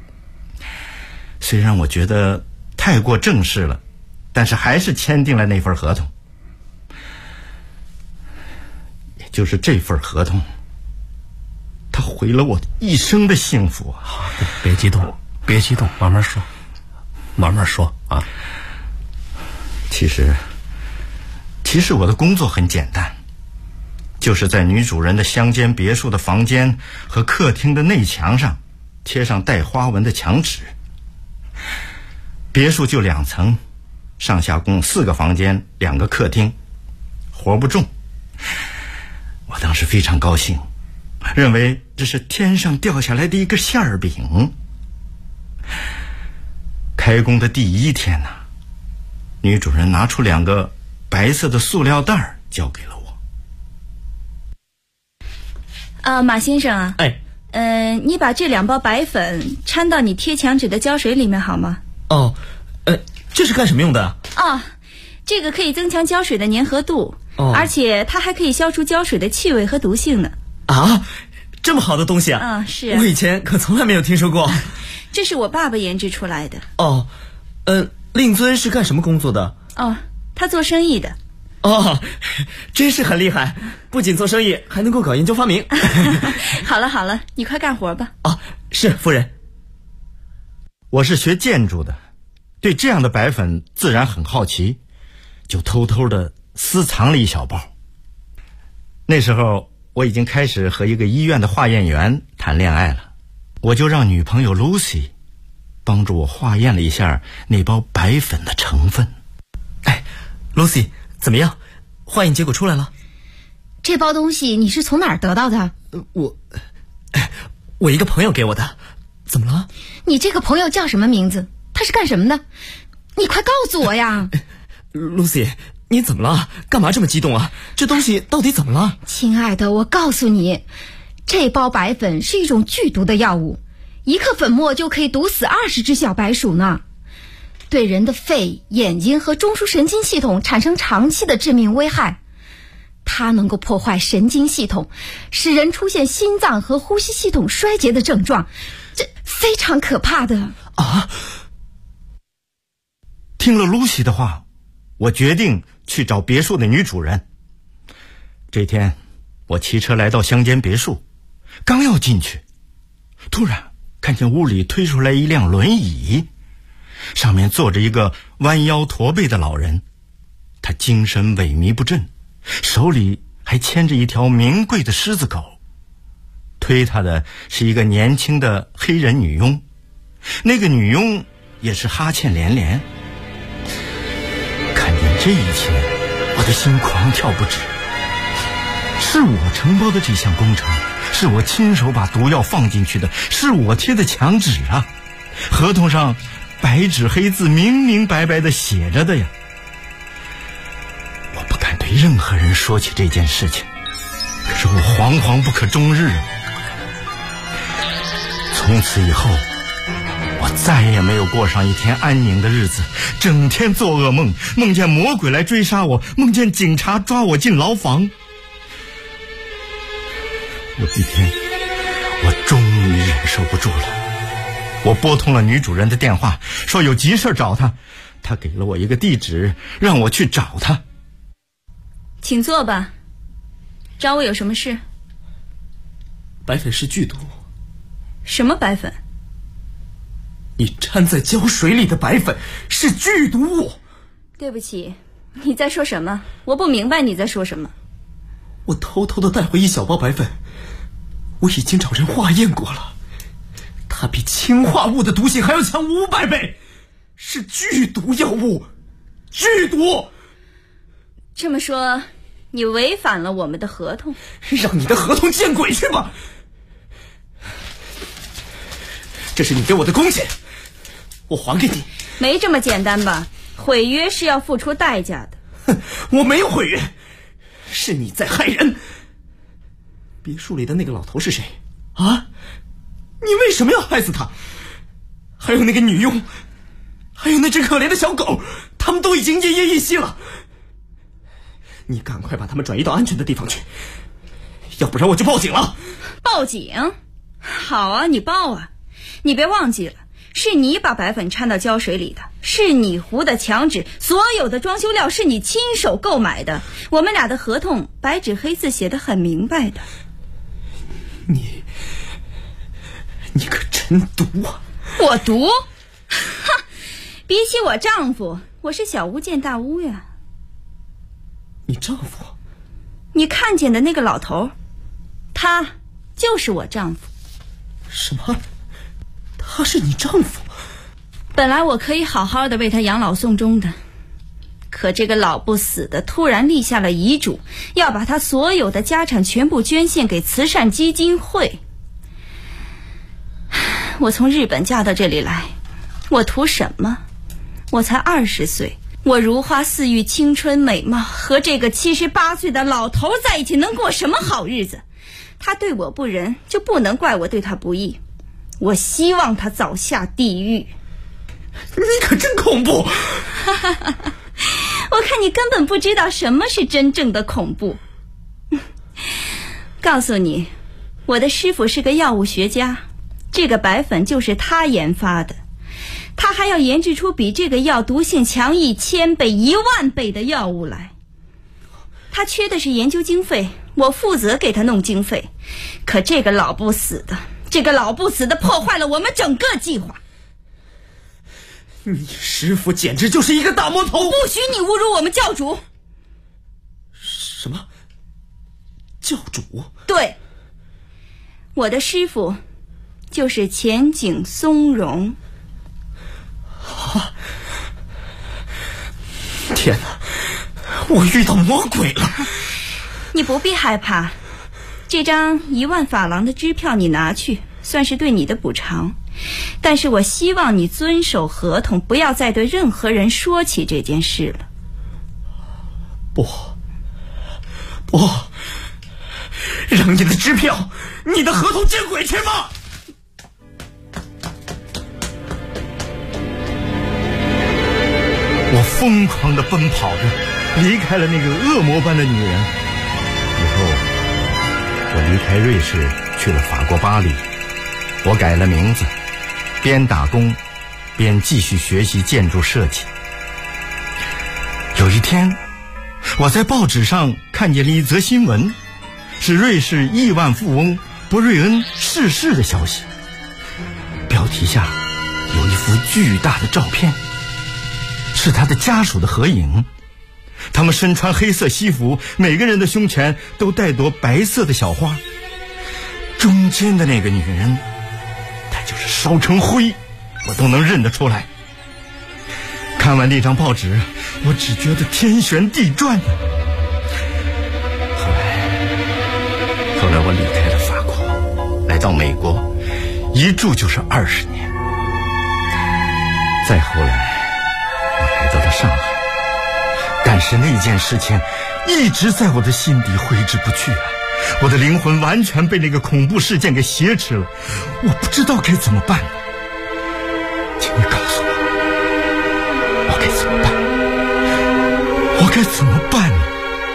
虽然我觉得太过正式了，但是还是签订了那份合同。也就是这份合同，它毁了我一生的幸福啊！ 别激动，别激动，慢慢说，慢慢说啊。 其实我的工作很简单，就是在女主人的乡间别墅的房间和客厅的内墙上贴上带花纹的墙纸。别墅就2层，上下共4个房间，2个客厅，活不重。我当时非常高兴，认为这是天上掉下来的一个馅儿饼。开工的第1天呢，女主人拿出2个白色的塑料袋交给了我。 马先生啊，你把这2包白粉掺到你贴墙纸的胶水里面好吗？ 哦，这是干什么用的？ 这个可以增强胶水的粘合度，而且它还可以消除胶水的气味和毒性呢。 啊，这么好的东西啊！ 是我以前可从来没有听说过。 这是我爸爸研制出来的。 令尊是干什么工作的？ 他做生意的。 真是很厉害，不仅做生意，还能够搞研究发明。 好了，你快干活吧。 是夫人。 我是学建筑的，对这样的白粉自然很好奇，就偷偷的私藏了一小包。那时候我已经开始和一个医院的化验员谈恋爱了，我就让女朋友 Lucy 帮助我化验了一下那包白粉的成分。 Lucy， 怎么样？化验结果出来了？ 这包东西你是从哪儿得到的？ 我一个朋友给我的。怎么了？ 你这个朋友叫什么名字？他是干什么的？你快告诉我呀 ！Lucy， 你怎么了？干嘛这么激动啊？这东西到底怎么了？ 亲爱的，我告诉你，这包白粉是一种剧毒的药物，1克粉末就可以毒死20只小白鼠呢，对人的肺、眼睛和中枢神经系统产生长期的致命危害。它能够破坏神经系统，使人出现心脏和呼吸系统衰竭的症状，这非常可怕的。 听了露西的话，我决定去找别墅的女主人。这天我骑车来到乡间别墅，刚要进去，突然看见屋里推出来一辆轮椅，上面坐着一个弯腰驼背的老人，他精神萎靡不振，手里还牵着一条名贵的狮子狗。推他的是一个年轻的黑人女佣，那个女佣也是哈欠连连。看见这一切，我的心狂跳不止。是我承包的这项工程，是我亲手把毒药放进去的，是我贴的墙纸啊！ 合同上白纸黑字明明白白的写着的呀。我不敢对任何人说起这件事情，可是我惶惶不可终日。从此以后，我再也没有过上一天安宁的日子，整天做噩梦，梦见魔鬼来追杀我，梦见警察抓我进牢房。有一天，我终于忍受不住了，我拨通了女主人的电话，说有急事找她，她给了我一个地址，让我去找她。 请坐吧，找我有什么事？ 白粉是剧毒。 什么白粉？ 你掺在胶水里的白粉是剧毒物。 对不起，你在说什么？我不明白你在说什么。 我偷偷的带回一小包白粉，我已经找人化验过了，它比氰化物的毒性还要强500倍，是剧毒药物，剧毒。 这么说，你违反了我们的合同。 让你的合同见鬼去吧！这是你给我的工钱，我还给你。 没这么简单吧？毁约是要付出代价的。 哼，我没有毁约，是你在害人。别墅里的那个老头是谁啊？你为什么要害死他？还有那个女佣，还有那只可怜的小狗，他们都已经奄奄一息了。你赶快把他们转移到安全的地方去，要不然我就报警了。 报警？好啊，你报啊。你别忘记了，是你把白粉掺到胶水里的，是你糊的墙纸，所有的装修料是你亲手购买的，我们俩的合同白纸黑字写得很明白的。你可真毒啊！我毒？哈，比起我丈夫，我是小巫见大巫呀。 你丈夫？ 你看见的那个老头，他就是我丈夫。 什么？他是你丈夫？ 本来我可以好好的为他养老送终的，可这个老不死的突然立下了遗嘱，要把他所有的家产全部捐献给慈善基金会。我从日本嫁到这里来，我图什么？我才20岁，我如花似玉，青春美貌，和这个78岁的老头在一起能过什么好日子？他对我不仁，就不能怪我对他不义。我希望他早下地狱。 你可真恐怖！ 我看你根本不知道什么是真正的恐怖。告诉你，我的师傅是个药物学家，这个白粉就是他研发的，他还要研制出比这个药毒性强1000倍、10000倍的药物来。他缺的是研究经费，我负责给他弄经费。可这个老不死的破坏了我们整个计划。 你师傅简直就是一个大魔头！ 不许你侮辱我们教主！ 什么？教主？ 对，我的师傅就是前景松茸。 啊！天哪，我遇到魔鬼了！ 你不必害怕，这张1万法郎的支票你拿去，算是对你的补偿。但是我希望你遵守合同，不要再对任何人说起这件事了。 不，让你的支票、你的合同见鬼去吧！ 我疯狂地奔跑着离开了那个恶魔般的女人。以后我离开瑞士去了法国巴黎，我改了名字，边打工边继续学习建筑设计。有一天，我在报纸上看见了一则新闻，是瑞士亿万富翁博瑞恩逝世的消息。标题下有一幅巨大的照片，是他的家属的合影。他们身穿黑色西服，每个人的胸前都带朵白色的小花。中间的那个女人，她就是烧成灰，我都能认得出来。看完那张报纸，我只觉得天旋地转。后来我离开了法国，来到美国，一住就是20年。 再后来，我来到了上海，但是那件事情一直在我的心底挥之不去啊！我的灵魂完全被那个恐怖事件给挟持了，我不知道该怎么办。请你告诉我，我该怎么办？我该怎么办呢？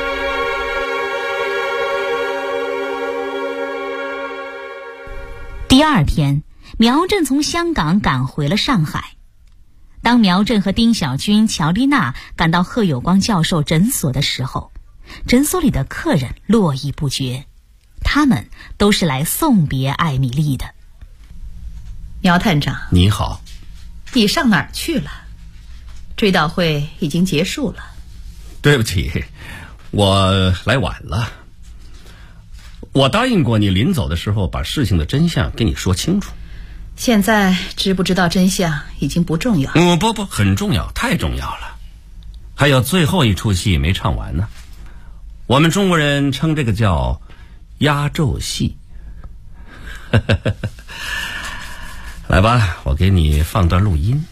第二天，苗振从香港赶回了上海。当苗振和丁小军、乔丽娜赶到贺有光教授诊所的时候，诊所里的客人络绎不绝，他们都是来送别艾米丽的。 苗探长， 你好。 你上哪儿去了？追悼会已经结束了。 对不起，我来晚了。我答应过你临走的时候把事情的真相跟你说清楚。 现在知不知道真相已经不重要。 不，很重要，太重要了。还有最后一出戏没唱完呢，我们中国人称这个叫压轴戏。来吧，我给你放段录音。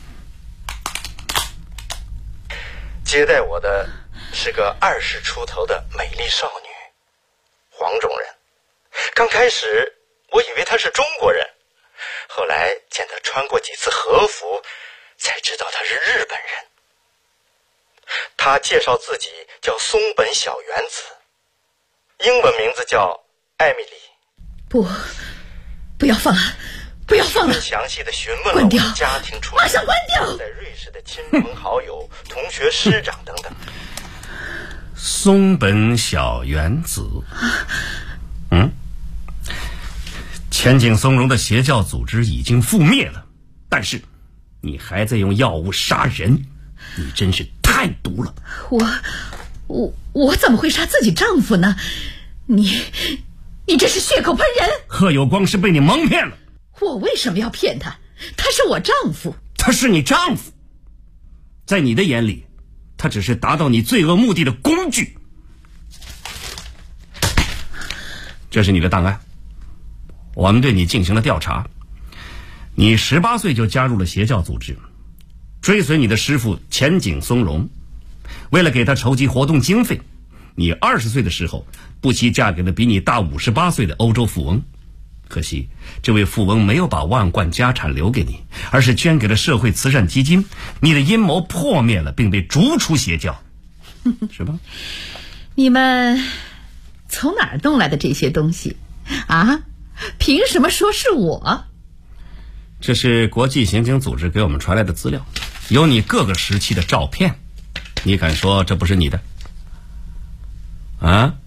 接待我的是个20出头的美丽少女，黄种人。刚开始我以为她是中国人，后来见她穿过几次和服，才知道她是日本人。她介绍自己叫松本小原子，英文名字叫艾米丽。 不要放了，不要放了！ 详细的询问了我的家庭处境， 马上关掉！ 在瑞士的亲朋好友、同学师长等等。 松本小原子，前井松荣的邪教组织已经覆灭了，但是你还在用药物杀人，你真是太毒了。 我怎么会杀自己丈夫呢？你这是血口喷人！ 贺有光是被你蒙骗了。 我为什么要骗他？他是我丈夫。 他是你丈夫，在你的眼里，他只是达到你罪恶目的的工具。这是你的档案，我们对你进行了调查。你18岁就加入了邪教组织，追随你的师父前井松荣。为了给他筹集活动经费，你20岁的时候不惜嫁给了比你大58岁的欧洲富翁。可惜这位富翁没有把万贯家产留给你，而是捐给了社会慈善基金。你的阴谋破灭了，并被逐出邪教，是吧？ 你们从哪儿弄来的这些东西啊？凭什么说是我？ 这是国际刑警组织给我们传来的资料，有你各个时期的照片。你敢说这不是你的？啊？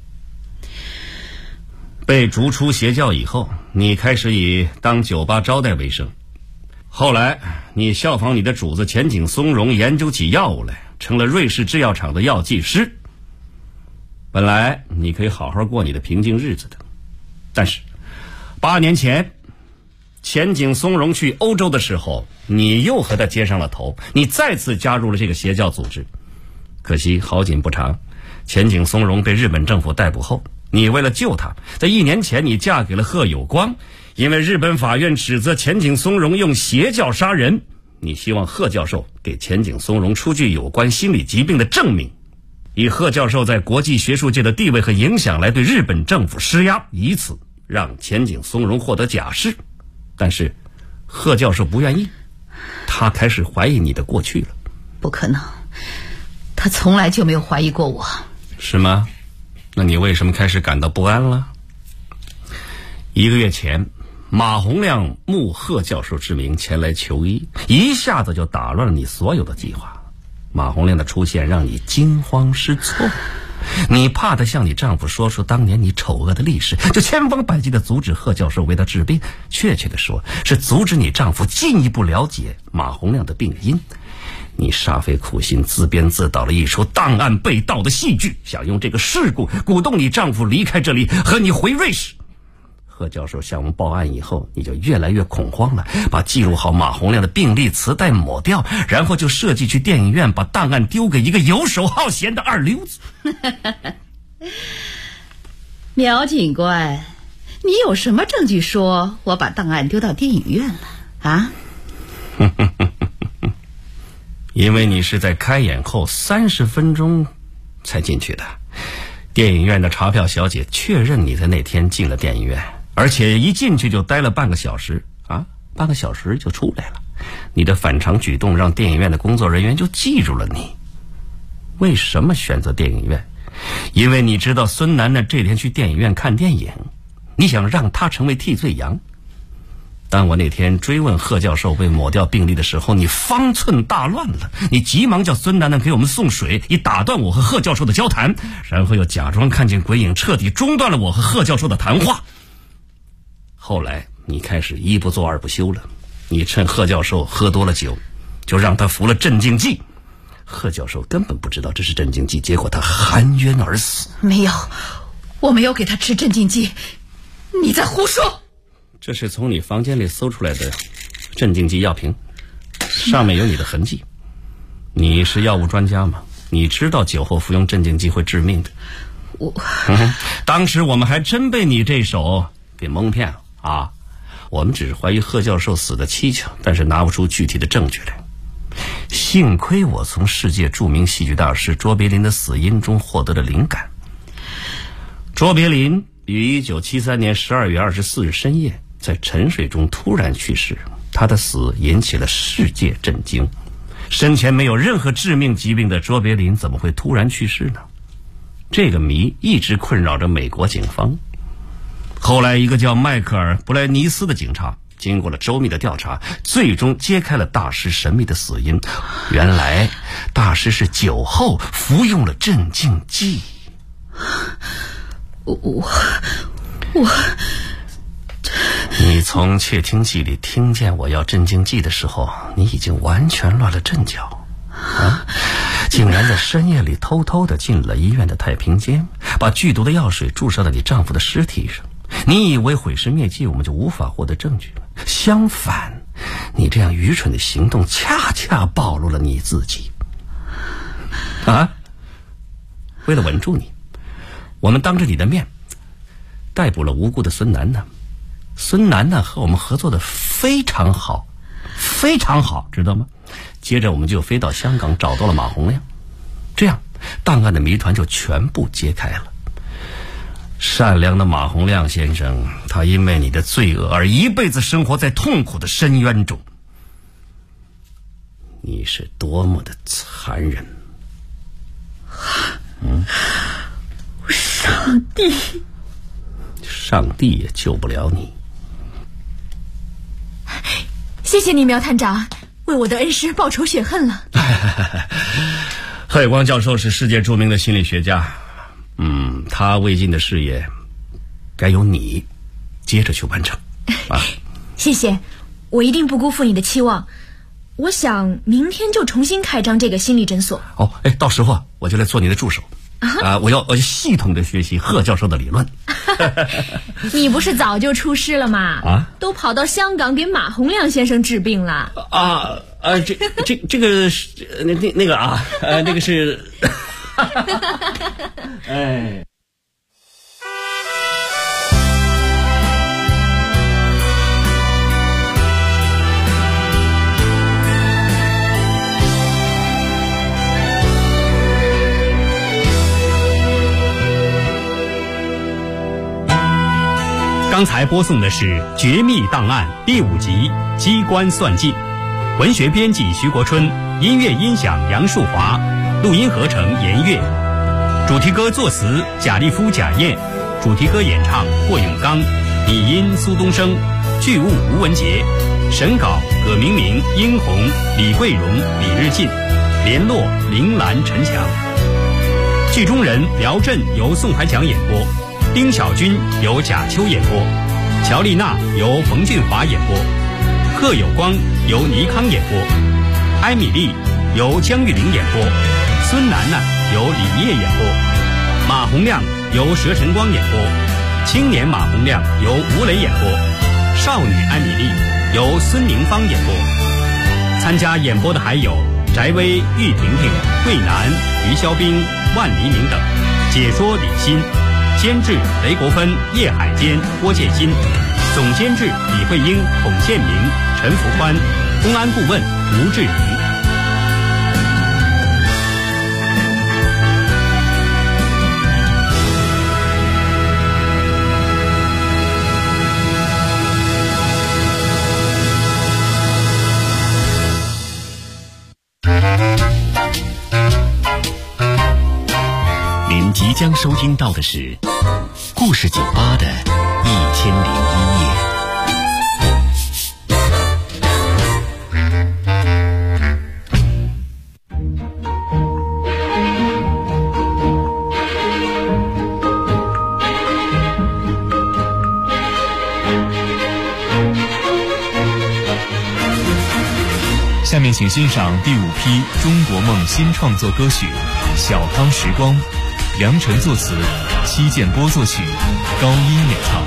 被逐出邪教以后，你开始以当酒吧招待为生。后来你效仿你的主子前井松荣，研究起药物来，成了瑞士制药厂的药剂师。本来你可以好好过你的平静日子的，但是8年前前井松荣去欧洲的时候，你又和他接上了头，你再次加入了这个邪教组织。可惜好景不长，前井松荣被日本政府逮捕后，你为了救他，在1年前你嫁给了贺有光。因为日本法院指责前井松荣用邪教杀人，你希望贺教授给前井松荣出具有关心理疾病的证明，以贺教授在国际学术界的地位和影响来对日本政府施压，以此让前井松荣获得假释。但是贺教授不愿意，他开始怀疑你的过去了。 不可能，他从来就没有怀疑过我。 是吗？那你为什么开始感到不安了？1个月前，马洪亮慕贺教授之名前来求医，一下子就打乱了你所有的计划。马洪亮的出现让你惊慌失措，你怕他向你丈夫说出当年你丑恶的历史，就千方百计地阻止贺教授为他治病，确切地说是阻止你丈夫进一步了解马洪亮的病因。你煞费苦心自编自导了一出档案被盗的戏剧，想用这个事故鼓动你丈夫离开这里和你回瑞士。贺教授向我们报案以后，你就越来越恐慌了，把记录好马洪亮的病历磁带抹掉，然后就设计去电影院把档案丢给一个游手好闲的二流子。 苗警官，你有什么证据说我把档案丢到电影院了啊？ 因为你是在开演后30分钟才进去的。电影院的查票小姐确认你在那天进了电影院，而且一进去就待了半个小时啊，半个小时就出来了。你的反常举动让电影院的工作人员就记住了你。为什么选择电影院？因为你知道孙楠楠这天去电影院看电影，你想让他成为替罪羊。当我那天追问贺教授被抹掉病历的时候，你方寸大乱了。你急忙叫孙楠楠给我们送水，以打断我和贺教授的交谈，然后又假装看见鬼影，彻底中断了我和贺教授的谈话。后来你开始一不做二不休了，你趁贺教授喝多了酒，就让他服了镇静剂。贺教授根本不知道这是镇静剂，结果他含冤而死。 没有，我没有给他吃镇静剂，你在胡说。 这是从你房间里搜出来的镇静剂药瓶，上面有你的痕迹。你是药物专家吗？你知道酒后服用镇静剂会致命的。当时我们还真被你这手给蒙骗了啊！我们只是怀疑贺教授死的蹊跷，但是拿不出具体的证据来。幸亏我从世界著名戏剧大师卓别林的死因中获得了灵感。卓别林于1973年12月24日深夜在沉睡中突然去世，他的死引起了世界震惊。生前没有任何致命疾病的卓别林怎么会突然去世呢？这个谜一直困扰着美国警方。后来一个叫迈克尔·布莱尼斯的警察经过了周密的调查，最终揭开了大师神秘的死因。原来大师是酒后服用了镇静剂。你从窃听器里听见我要镇静剂的时候，你已经完全乱了阵脚啊！竟然在深夜里偷偷地进了医院的太平间，把剧毒的药水注射到你丈夫的尸体上。你以为毁尸灭迹我们就无法获得证据了？相反，你这样愚蠢的行动恰恰暴露了你自己啊！为了稳住你，我们当着你的面逮捕了无辜的孙楠楠。孙楠楠和我们合作的非常好，非常好，知道吗？接着我们就飞到香港找到了马洪亮，这样档案的谜团就全部揭开了。善良的马洪亮先生，他因为你的罪恶而一辈子生活在痛苦的深渊中。你是多么的残忍！上帝也救不了你。 谢谢你，苗探长，为我的恩师报仇雪恨了。 贺有光教授是世界著名的心理学家，他未尽的事业该由你接着去完成啊！ 谢谢，我一定不辜负你的期望。我想明天就重新开张这个心理诊所。 到时候我就来做你的助手我要系统的学习贺教授的理论。 你不是早就出师了吗？都跑到香港给马洪亮先生治病了。 这个是那个那个是哎。 刚才播送的是《绝密档案》第5集《机关算尽》，文学编辑徐国春，音乐音响杨树华，录音合成严月，主题歌作词贾立夫、贾燕，主题歌演唱霍永刚，拟音苏东升，剧务吴文杰，审稿葛明明、殷红、李桂荣、李日进，联络林兰、陈强。剧中人廖震由宋怀强演播，丁小军由贾秋演播，乔丽娜由冯俊华演播，贺有光由倪康演播，艾米丽由江玉玲演播，孙楠楠由李烨演播，马洪亮由佘晨光演播，青年马洪亮由吴磊演播，少女艾米丽由孙宁芳演播。参加演播的还有翟薇、玉婷婷、桂南、于肖兵、万黎明等，解说李欣，监制雷国芬、叶海坚、郭建新，总监制李慧英、孔建明、陈福宽，公安顾问吴志明。 将收听到的是故事酒吧的1001夜。 下面请欣赏第5批中国梦新创作歌曲《小康时光》，梁晨作词，戚建波作曲，高音演唱。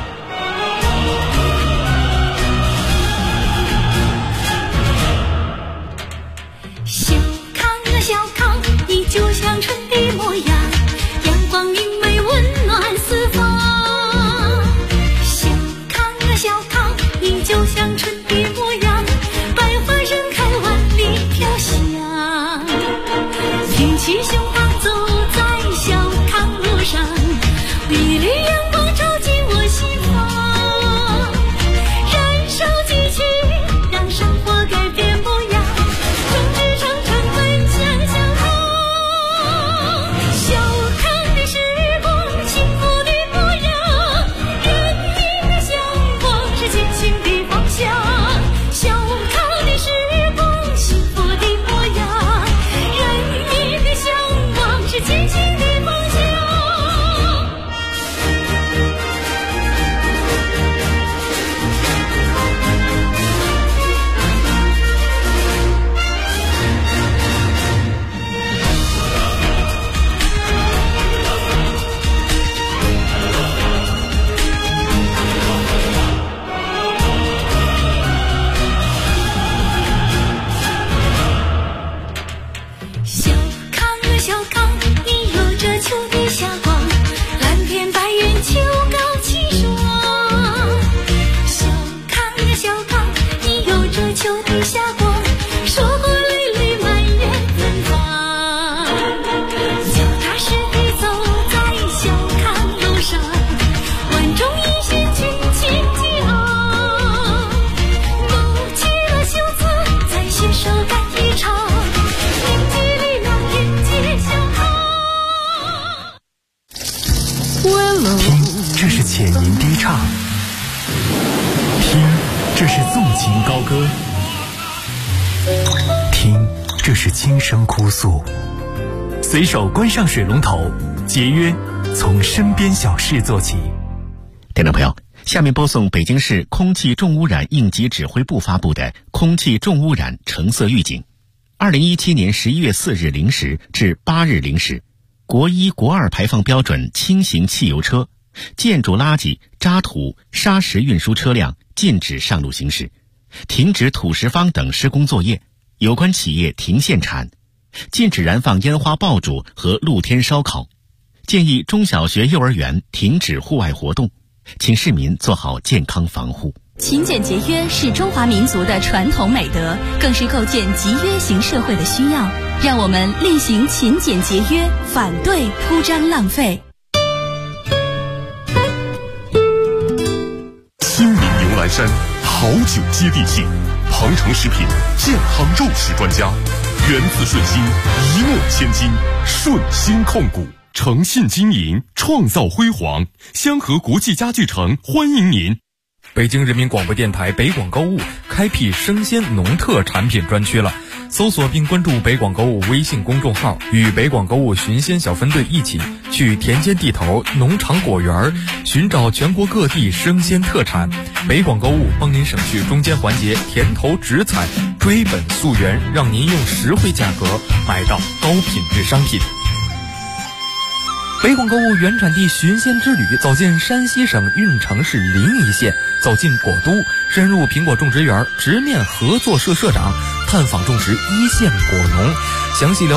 小康啊小康，你就像春的模样，阳光明媚温暖四方。小康啊小康，你就像春的模样，百花盛开万里飘香。挺起胸膛走在小康路上，一缕阳光照进我心房。燃烧激情，让生活改变模样，众志成城奔向小康。小康的时光，幸福的模样，人民的向往是前行的方向。小康的时光，幸福的模样，人民的向往是前行的方向。小康啊小康，你有着秋的霞光，蓝天白云秋高气爽。小康啊小康，你有着秋的霞光，收获累累满园芬芳。脚踏实地走在小康路上，万众一心群情激昂。勾起了袖子，再携手干一场，凝聚力量，迎接小康。 听，这是浅吟低唱；听，这是纵情高歌；听，这是轻声哭诉。随手关上水龙头，节约从身边小事做起。 听众朋友，下面播送北京市空气重污染应急指挥部发布的空气重污染橙色预警。2017年11月4日0时至8日0时，国1、国2排放标准轻型汽油车、建筑垃圾、渣土、砂石运输车辆禁止上路行驶，停止土石方等施工作业，有关企业停限产，禁止燃放烟花爆竹和露天烧烤，建议中小学、幼儿园停止户外活动，请市民做好健康防护。 勤俭节约是中华民族的传统美德，更是构建集约型社会的需要。让我们厉行勤俭节约，反对铺张浪费。 亲民牛栏山，好酒接地气，鹏程食品健康肉食专家，源自顺心，一诺千金，顺心控股，诚信经营，创造辉煌。香河国际家具城欢迎您。 北京人民广播电台北广购物开辟生鲜农特产品专区了，搜索并关注北广购物微信公众号，与北广购物寻鲜小分队一起去田间地头、农场果园寻找全国各地生鲜特产。北广购物帮您省去中间环节，田头直采，追本溯源，让您用实惠价格买到高品质商品。北广购物原产地寻鲜之旅，走进山西省运城市临沂县，走进果都，深入苹果种植园，直面合作社社长，探访种植一线果农，详细了